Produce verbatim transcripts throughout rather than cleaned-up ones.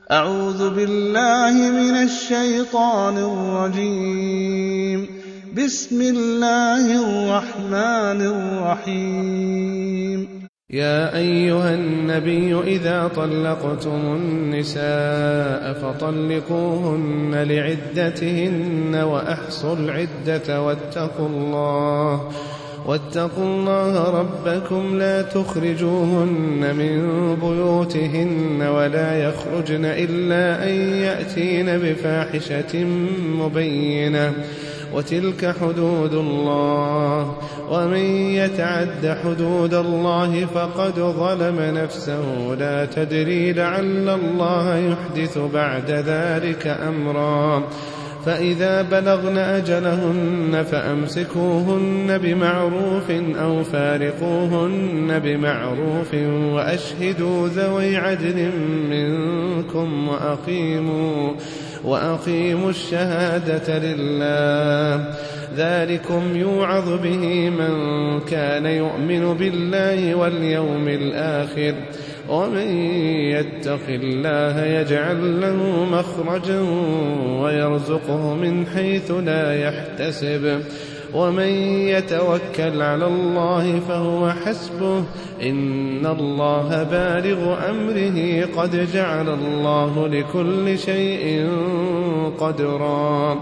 أعوذ بالله من الشيطان الرجيم. بسم الله الرحمن الرحيم. يا أيها النبي إذا طلقتم النساء فطلقوهن لعدتهن وأحصوا العدة واتقوا الله واتقوا الله ربكم لا تخرجوهن من بيوتهن ولا يخرجن إلا أن يأتين بفاحشة مبينة وتلك حدود الله ومن يتعد حدود الله فقد ظلم نفسه لا تدري لعل الله يحدث بعد ذلك أمرا فإذا بلغن أجلهن فأمسكوهن بمعروف أو فارقوهن بمعروف وأشهدوا ذوي عدل منكم وأقيموا, وأقيموا الشهادة لله ذلكم يوعظ به من كان يؤمن بالله واليوم الآخر ومن يتق الله يجعل له مخرجا ويرزقه من حيث لا يحتسب ومن يتوكل على الله فهو حسبه إن الله بالغ أمره قد جعل الله لكل شيء قدرا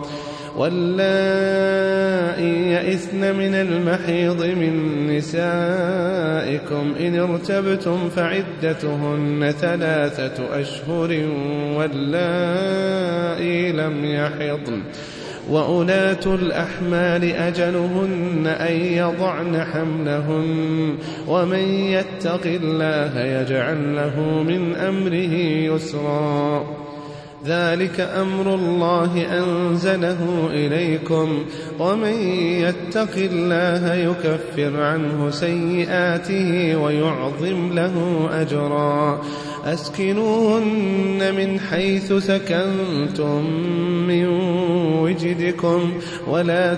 واللائي يئسن من المحيض من نسائكم إن ارتبتم فعدتهن ثلاثة أشهر واللائي لم يحضن وأولاة الأحمال أجلهن أن يضعن حملهن ومن يتق الله يجعل له من أمره يسرا ذلك أمر الله أنزله إليكم ومن يتق الله يكفر عنه سيئاته ويعظم له أجرا أسكنوهن من حيث سكنتم من وجدكم ولا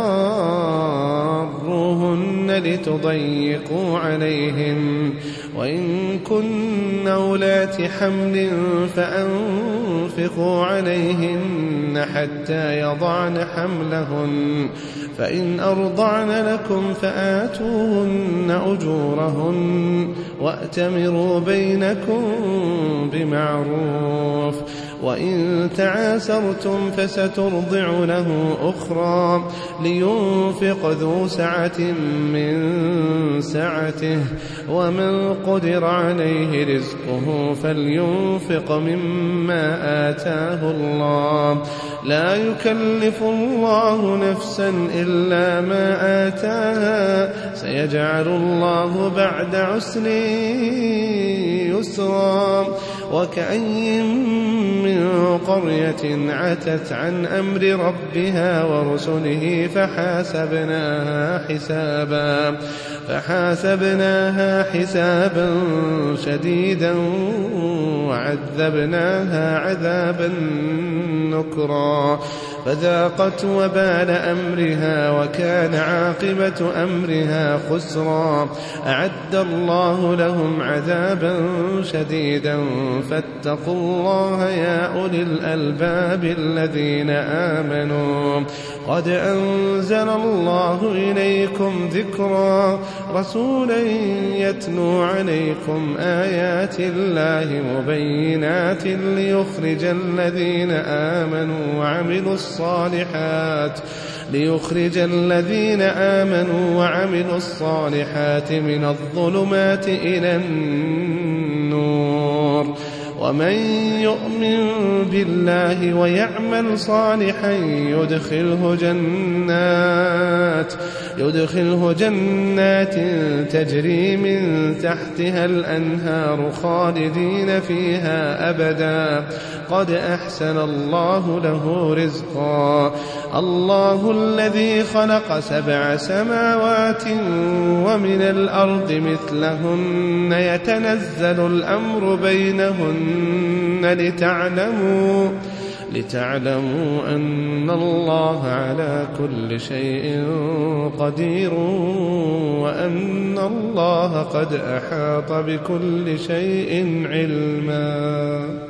تضاروهن لتضيقوا عليهن وإن كن أولات حمل فأنفقوا عليهن حتى يضعن حملهن فإن أرضعن لكم فآتوهن أجورهن وأتمروا بينكم بمعروف وإن تعاسرتم فسترضع له أخرى لينفق ذو سعة من سعته ومن قدر عليه رزقه فلينفق مما آتاه الله لا يكلف الله نفسا إلا ما آتاها سيجعل الله بعد عسر يسرا وكأي من قرية عتت عن أمر ربها ورسله فحاسبناها حسابا فحاسبناها حسابا شديدا وعذبناها عذابا نكرا فذاقت وبال أمرها وكان عاقبة أمرها خسرا أعد الله لهم عذابا شديدا فاتقوا الله يا أولي الألباب الذين آمنوا قد أنزل الله إليكم ذكرا رسولا يتلو عليكم آيات الله مبينات ليخرج الذين آمنوا وعملوا الصالحات ليخرج الذين آمنوا وعملوا الصالحات من الظلمات إلى النور ومن يؤمن بالله ويعمل صالحا يدخله جنات يدخله جنات تجري من تحتها الأنهار خالدين فيها أبدا قد أحسن الله له رزقا الله الذي خلق سبع سماوات ومن الأرض مثلهن يتنزل الأمر بينهن لتعلموا لتعلموا أن الله على كل شيء قدير وأن الله قد أحاط بكل شيء علما.